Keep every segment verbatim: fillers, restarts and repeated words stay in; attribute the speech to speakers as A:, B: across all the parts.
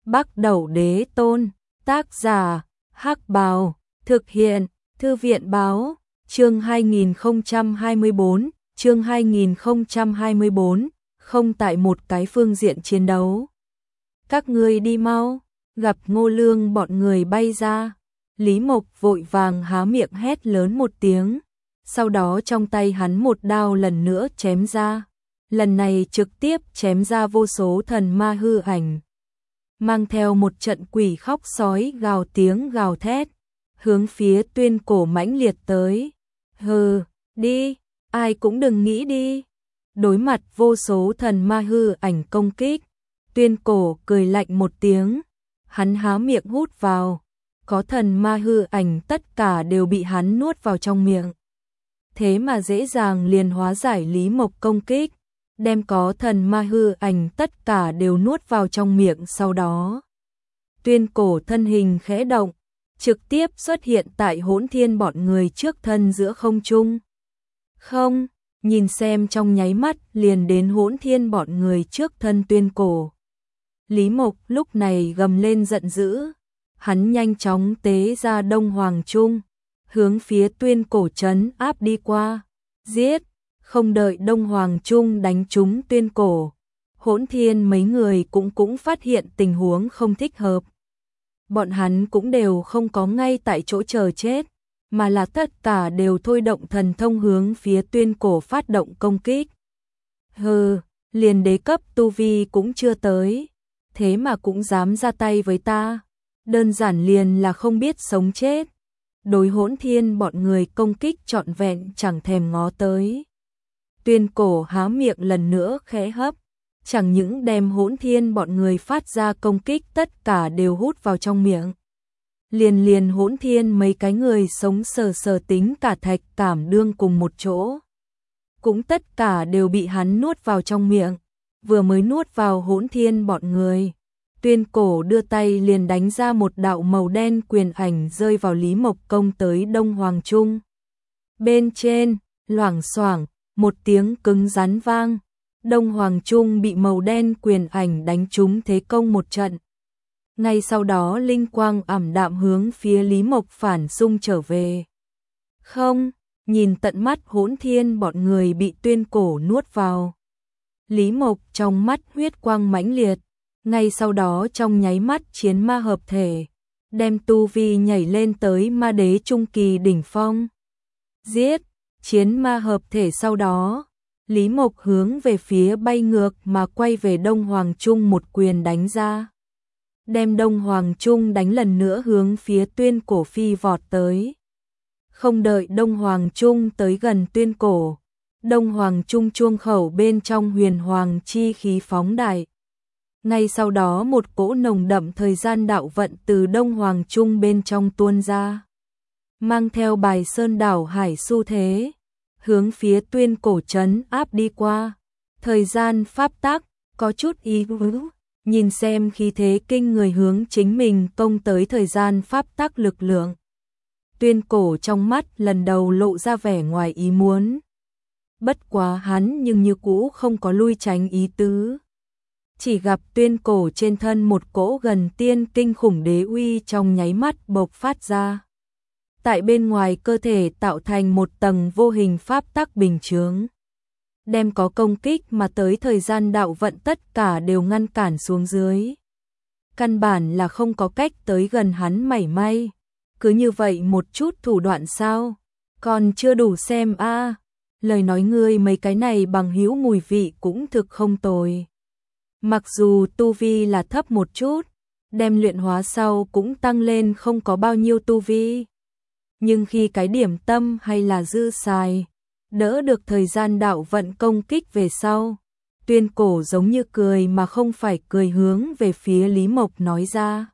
A: Bắc Đẩu Đế Tôn, tác giả, Hắc Bào, thực hiện, Thư viện báo, chương hai nghìn không trăm hai mươi tư, chương hai nghìn không trăm hai mươi tư, không tại một cái phương diện chiến đấu. Các ngươi đi mau, gặp Ngô Lương bọn người bay ra. Lý Mộc vội vàng há miệng hét lớn một tiếng, sau đó trong tay hắn một đao lần nữa chém ra. Lần này trực tiếp chém ra vô số thần ma hư ảnh, mang theo một trận quỷ khóc sói gào tiếng gào thét, hướng phía Tuyên Cổ mãnh liệt tới. Hừ, đi, ai cũng đừng nghĩ đi. Đối mặt vô số thần ma hư ảnh công kích, Tuyên Cổ cười lạnh một tiếng, hắn há miệng hút vào, có thần ma hư ảnh tất cả đều bị hắn nuốt vào trong miệng. Thế mà dễ dàng liền hóa giải Lý Mộc công kích, đem có thần ma hư ảnh tất cả đều nuốt vào trong miệng. Sau đó Tuyên Cổ thân hình khẽ động, trực tiếp xuất hiện tại Hỗn Thiên bọn người trước thân giữa không trung. Không, nhìn xem trong nháy mắt liền đến Hỗn Thiên bọn người trước thân Tuyên Cổ. Lý Mộc lúc này gầm lên giận dữ, hắn nhanh chóng tế ra Đông Hoàng Trung, hướng phía Tuyên Cổ trấn áp đi qua. Giết! Không đợi Đông Hoàng Trung đánh trúng Tuyên Cổ, Hỗn Thiên mấy người cũng cũng phát hiện tình huống không thích hợp. Bọn hắn cũng đều không có ngay tại chỗ chờ chết, mà là tất cả đều thôi động thần thông hướng phía Tuyên Cổ phát động công kích. Hừ, liền đế cấp tu vi cũng chưa tới, thế mà cũng dám ra tay với ta, đơn giản liền là không biết sống chết. Đối Hỗn Thiên bọn người công kích trọn vẹn chẳng thèm ngó tới. Tuyên Cổ há miệng lần nữa khẽ hấp, chẳng những đem Hỗn Thiên bọn người phát ra công kích tất cả đều hút vào trong miệng. Liền liền Hỗn Thiên mấy cái người sống sờ sờ tính cả thạch cảm đương cùng một chỗ, cũng tất cả đều bị hắn nuốt vào trong miệng. Vừa mới nuốt vào Hỗn Thiên bọn người, Tuyên Cổ đưa tay liền đánh ra một đạo màu đen quyền ảnh rơi vào Lý Mộc công tới Đông Hoàng Trung. Bên trên, loảng xoảng, một tiếng cứng rắn vang, Đông Hoàng Trung bị màu đen quyền ảnh đánh trúng thế công một trận. Ngay sau đó linh quang ảm đạm hướng phía Lý Mộc phản xung trở về. Không, nhìn tận mắt Hỗn Thiên bọn người bị Tuyên Cổ nuốt vào, Lý Mộc trong mắt huyết quang mãnh liệt, ngay sau đó trong nháy mắt chiến ma hợp thể, đem tu vi nhảy lên tới ma đế trung kỳ đỉnh phong. Giết! Chiến ma hợp thể sau đó, Lý Mộc hướng về phía bay ngược mà quay về Đông Hoàng Trung một quyền đánh ra. Đem Đông Hoàng Trung đánh lần nữa hướng phía Tuyên Cổ phi vọt tới. Không đợi Đông Hoàng Trung tới gần Tuyên Cổ, Đông Hoàng Trung chuông khẩu bên trong huyền hoàng chi khí phóng đại. Ngay sau đó một cỗ nồng đậm thời gian đạo vận từ Đông Hoàng Trung bên trong tuôn ra, mang theo bài sơn đảo hải xu thế, hướng phía Tuyên Cổ trấn áp đi qua. Thời gian pháp tắc có chút ý vứ, nhìn xem khí thế kinh người hướng chính mình công tới thời gian pháp tắc lực lượng. Tuyên Cổ trong mắt lần đầu lộ ra vẻ ngoài ý muốn. Bất quá hắn nhưng như cũ không có lui tránh ý tứ. Chỉ gặp Tuyên Cổ trên thân một cỗ gần tiên kinh khủng đế uy trong nháy mắt bộc phát ra. Tại bên ngoài cơ thể tạo thành một tầng vô hình pháp tắc bình chướng, đem có công kích mà tới thời gian đạo vận tất cả đều ngăn cản xuống dưới. Căn bản là không có cách tới gần hắn mảy may. Cứ như vậy một chút thủ đoạn sao? Còn chưa đủ xem a. À. Lời nói ngươi mấy cái này bằng hữu mùi vị cũng thực không tồi. Mặc dù tu vi là thấp một chút, đem luyện hóa sau cũng tăng lên không có bao nhiêu tu vi. Nhưng khi cái điểm tâm hay là dư xài, đỡ được thời gian đạo vận công kích về sau, Tuyên Cổ giống như cười mà không phải cười hướng về phía Lý Mộc nói ra.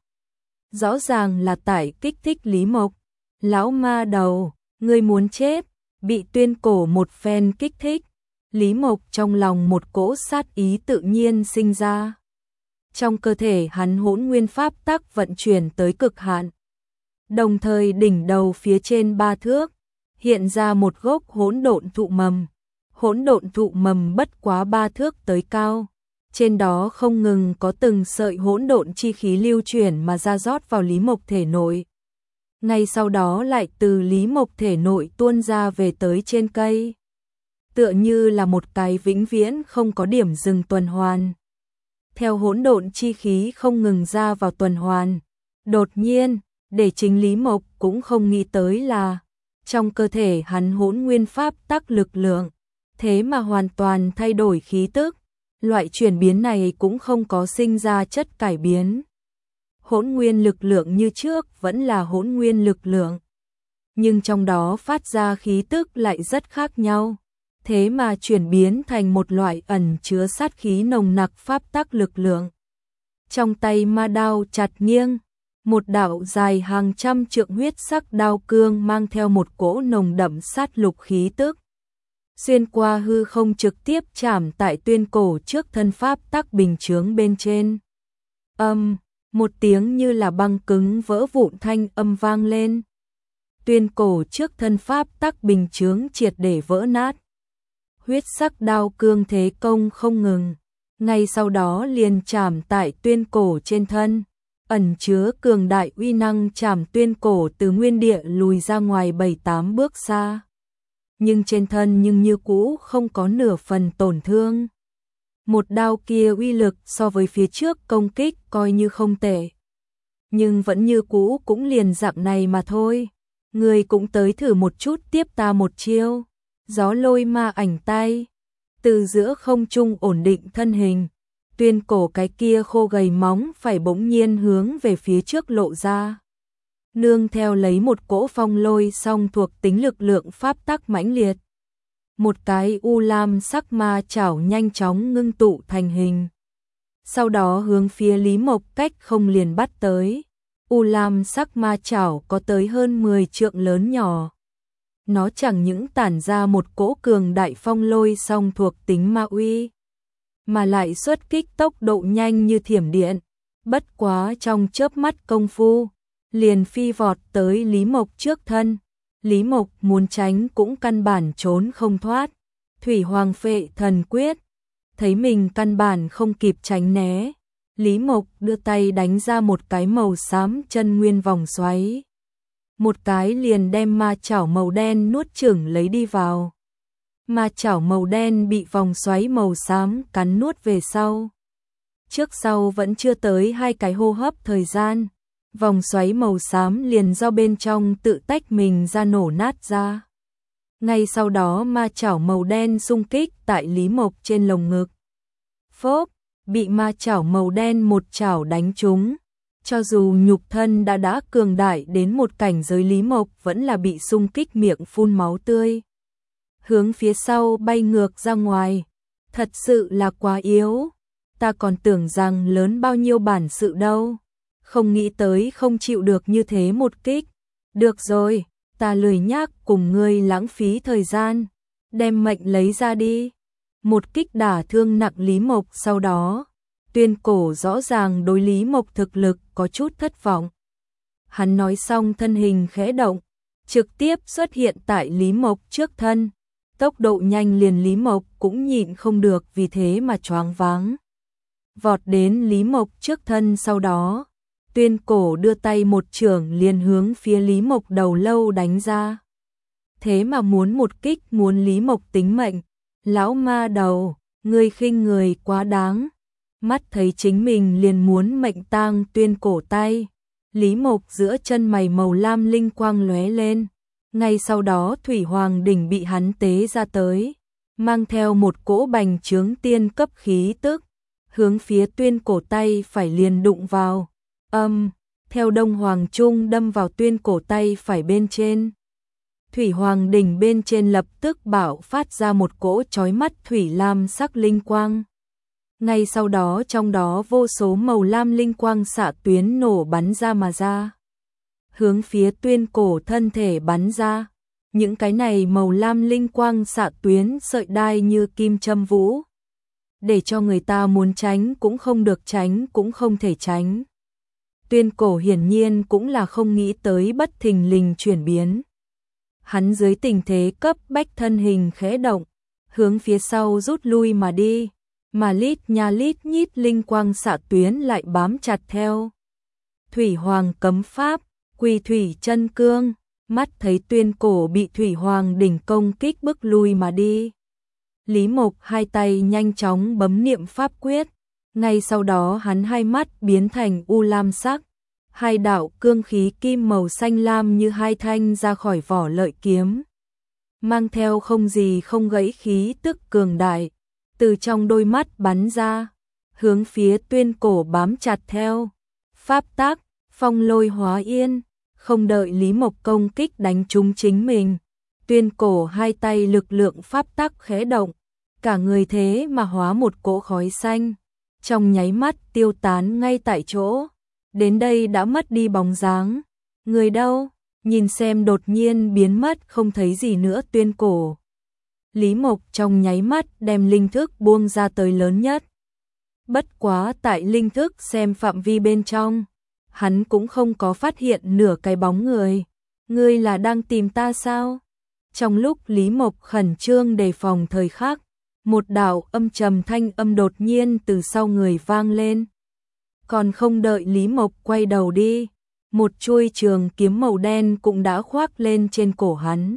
A: Rõ ràng là tại kích thích Lý Mộc. Lão ma đầu, ngươi muốn chết. Bị Tuyên Cổ một phen kích thích, Lý Mộc trong lòng một cỗ sát ý tự nhiên sinh ra. Trong cơ thể hắn hỗn nguyên pháp tắc vận chuyển tới cực hạn. Đồng thời đỉnh đầu phía trên ba thước, hiện ra một gốc hỗn độn thụ mầm. Hỗn độn thụ mầm bất quá ba thước tới cao, trên đó không ngừng có từng sợi hỗn độn chi khí lưu chuyển mà ra rót vào Lý Mộc thể nội. Ngay sau đó lại từ Lý Mộc thể nội tuôn ra về tới trên cây. Tựa như là một cái vĩnh viễn không có điểm dừng tuần hoàn. Theo hỗn độn chi khí không ngừng ra vào tuần hoàn, đột nhiên, để chính Lý Mộc cũng không nghĩ tới là trong cơ thể hắn hỗn nguyên pháp tắc lực lượng, thế mà hoàn toàn thay đổi khí tức. Loại chuyển biến này cũng không có sinh ra chất cải biến. Hỗn nguyên lực lượng như trước vẫn là hỗn nguyên lực lượng, nhưng trong đó phát ra khí tức lại rất khác nhau, thế mà chuyển biến thành một loại ẩn chứa sát khí nồng nặc pháp tắc lực lượng. Trong tay ma đao chặt nghiêng, một đạo dài hàng trăm trượng huyết sắc đao cương mang theo một cỗ nồng đậm sát lục khí tức, xuyên qua hư không trực tiếp chạm tại tuyên cổ trước thân pháp tắc bình chướng bên trên. Âm, một tiếng như là băng cứng vỡ vụn thanh âm vang lên. Tuyên cổ trước thân pháp tắc bình chướng triệt để vỡ nát. Huyết sắc đao cương thế công không ngừng, ngay sau đó liền chạm tại tuyên cổ trên thân, ẩn chứa cường đại uy năng chạm tuyên cổ từ nguyên địa lùi ra ngoài bảy tám bước xa. Nhưng trên thân nhưng như cũ không có nửa phần tổn thương. Một đao kia uy lực so với phía trước công kích coi như không tệ, nhưng vẫn như cũ cũng liền dạng này mà thôi. Người cũng tới thử một chút tiếp ta một chiêu. Gió lôi ma ảnh tay, từ giữa không trung ổn định thân hình, tuyên cổ cái kia khô gầy móng phải bỗng nhiên hướng về phía trước lộ ra. Nương theo lấy một cỗ phong lôi song thuộc tính lực lượng pháp tắc mãnh liệt. Một cái u lam sắc ma chảo nhanh chóng ngưng tụ thành hình. Sau đó hướng phía Lý Mộc cách không liền bắt tới. U lam sắc ma chảo có tới hơn mười trượng lớn nhỏ. Nó chẳng những tản ra một cỗ cường đại phong lôi song thuộc tính ma uy, mà lại xuất kích tốc độ nhanh như thiểm điện. Bất quá trong chớp mắt công phu, liền phi vọt tới Lý Mộc trước thân. Lý Mộc muốn tránh cũng căn bản trốn không thoát. Thủy Hoàng Phệ Thần Quyết, thấy mình căn bản không kịp tránh né, Lý Mộc đưa tay đánh ra một cái màu xám chân nguyên vòng xoáy. Một cái liền đem ma chảo màu đen nuốt chửng lấy đi vào. Ma chảo màu đen bị vòng xoáy màu xám cắn nuốt về sau. Trước sau vẫn chưa tới hai cái hô hấp thời gian, vòng xoáy màu xám liền do bên trong tự tách mình ra nổ nát ra. Ngay sau đó ma chảo màu đen xung kích tại Lý Mộc trên lồng ngực. Phốp, bị ma chảo màu đen một chảo đánh trúng. Cho dù nhục thân đã đã cường đại đến một cảnh giới, Lý Mộc vẫn là bị xung kích miệng phun máu tươi. Hướng phía sau bay ngược ra ngoài. Thật sự là quá yếu. Ta còn tưởng rằng lớn bao nhiêu bản sự đâu. Không nghĩ tới không chịu được như thế một kích. Được rồi, ta lười nhác cùng ngươi lãng phí thời gian. Đem mệnh lấy ra đi. Một kích đả thương nặng Lý Mộc sau đó. Tuyên cổ rõ ràng đối Lý Mộc thực lực có chút thất vọng. Hắn nói xong thân hình khẽ động, trực tiếp xuất hiện tại Lý Mộc trước thân. Tốc độ nhanh liền Lý Mộc cũng nhịn không được vì thế mà choáng váng. Vọt đến Lý Mộc trước thân sau đó, tuyên cổ đưa tay một chưởng liền hướng phía Lý Mộc đầu lâu đánh ra. Thế mà muốn một kích muốn Lý Mộc tính mệnh. Lão ma đầu, ngươi khinh người quá đáng. Mắt thấy chính mình liền muốn mệnh tang tuyên cổ tay. Lý Mộc giữa chân mày màu lam linh quang lóe lên. Ngay sau đó Thủy Hoàng đỉnh bị hắn tế ra tới, mang theo một cỗ bành trướng tiên cấp khí tức, hướng phía tuyên cổ tay phải liền đụng vào. Âm, theo Đông Hoàng Trung đâm vào tuyên cổ tay phải bên trên. Thủy Hoàng đỉnh bên trên lập tức bạo phát ra một cỗ chói mắt thủy lam sắc linh quang. Ngay sau đó trong đó vô số màu lam linh quang xạ tuyến nổ bắn ra mà ra. Hướng phía tuyên cổ thân thể bắn ra. Những cái này màu lam linh quang xạ tuyến sợi đai như kim châm vũ. Để cho người ta muốn tránh cũng không được, tránh cũng không thể tránh. Tuyên cổ hiển nhiên cũng là không nghĩ tới bất thình lình chuyển biến. Hắn dưới tình thế cấp bách thân hình khẽ động, hướng phía sau rút lui mà đi. mà lít nha lít nhít linh quang xạ tuyến lại bám chặt theo. Thủy Hoàng cấm pháp, Quỳ Thủy chân cương, mắt thấy Tuyên Cổ bị Thủy Hoàng đỉnh công kích bức lui mà đi. Lý Mộc hai tay nhanh chóng bấm niệm pháp quyết, ngay sau đó hắn hai mắt biến thành u lam sắc, hai đạo cương khí kim màu xanh lam như hai thanh ra khỏi vỏ lợi kiếm, mang theo không gì không gãy khí tức cường đại, từ trong đôi mắt bắn ra, hướng phía Tuyên Cổ bám chặt theo. Pháp tác, phong lôi hóa yên, không đợi Lý Mộc công kích đánh trúng chính mình, Tuyên Cổ hai tay lực lượng pháp tác khẽ động, cả người thế mà hóa một cỗ khói xanh, trong nháy mắt tiêu tán ngay tại chỗ. Đến đây đã mất đi bóng dáng. Người đâu? Nhìn xem đột nhiên biến mất không thấy gì nữa Tuyên Cổ. Lý Mộc trong nháy mắt đem linh thức buông ra tới lớn nhất. Bất quá tại linh thức xem phạm vi bên trong, hắn cũng không có phát hiện nửa cái bóng người. Ngươi là đang tìm ta sao? Trong lúc Lý Mộc khẩn trương đề phòng thời khắc, một đạo âm trầm thanh âm đột nhiên từ sau người vang lên. Còn không đợi Lý Mộc quay đầu đi, một chuôi trường kiếm màu đen cũng đã khoác lên trên cổ hắn.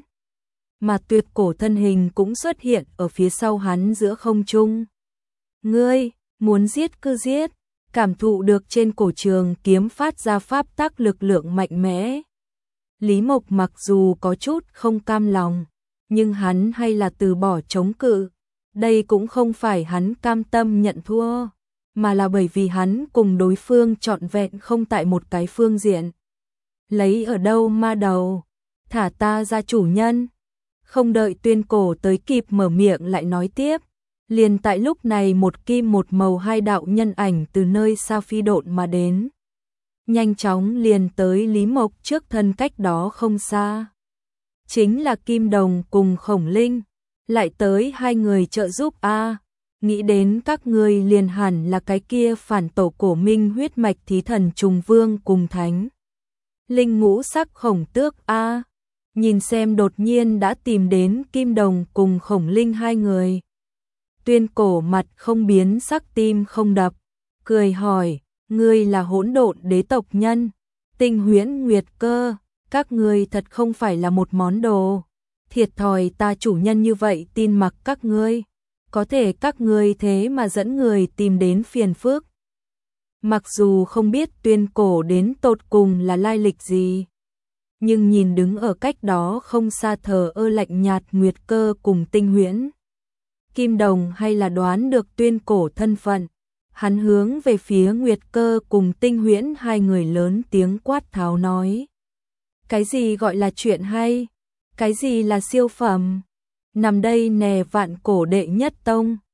A: Mà Tuyệt Cổ thân hình cũng xuất hiện ở phía sau hắn giữa không trung. Ngươi, muốn giết cứ giết, cảm thụ được trên cổ trường kiếm phát ra pháp tắc lực lượng mạnh mẽ. Lý Mộc mặc dù có chút không cam lòng, nhưng hắn hay là từ bỏ chống cự. Đây cũng không phải hắn cam tâm nhận thua, mà là bởi vì hắn cùng đối phương trọn vẹn không tại một cái phương diện. Lấy ở đâu ma đầu, thả ta ra chủ nhân. Không đợi Tuyên Cổ tới kịp mở miệng lại nói tiếp, liền tại lúc này một kim một màu hai đạo nhân ảnh từ nơi xa phi độn mà đến. Nhanh chóng liền tới Lý Mộc trước thân cách đó không xa. Chính là Kim Đồng cùng Khổng Linh, lại tới hai người trợ giúp a. À, nghĩ đến các ngươi liền hẳn là cái kia phản tổ cổ minh huyết mạch thí thần trùng vương cùng thánh. Linh ngũ sắc khổng tước a. À, nhìn xem đột nhiên đã tìm đến Kim Đồng cùng Khổng Linh hai người. Tuyên Cổ mặt không biến sắc tim không đập, cười hỏi, ngươi là hỗn độn đế tộc nhân, Tinh Huyễn Nguyệt Cơ, các ngươi thật không phải là một món đồ. Thiệt thòi ta chủ nhân như vậy tin mặc các ngươi, có thể các ngươi thế mà dẫn người tìm đến phiền phức. Mặc dù không biết Tuyên Cổ đến tột cùng là lai lịch gì, nhưng nhìn đứng ở cách đó không xa thờ ơ lạnh nhạt Nguyệt Cơ cùng Tinh Huyễn Kim Đồng hay là đoán được Tuyên Cổ thân phận, hắn hướng về phía Nguyệt Cơ cùng Tinh Huyễn hai người lớn tiếng quát tháo nói. Cái gì gọi là chuyện hay? Cái gì là siêu phẩm? Nằm đây nè vạn cổ đệ nhất tông,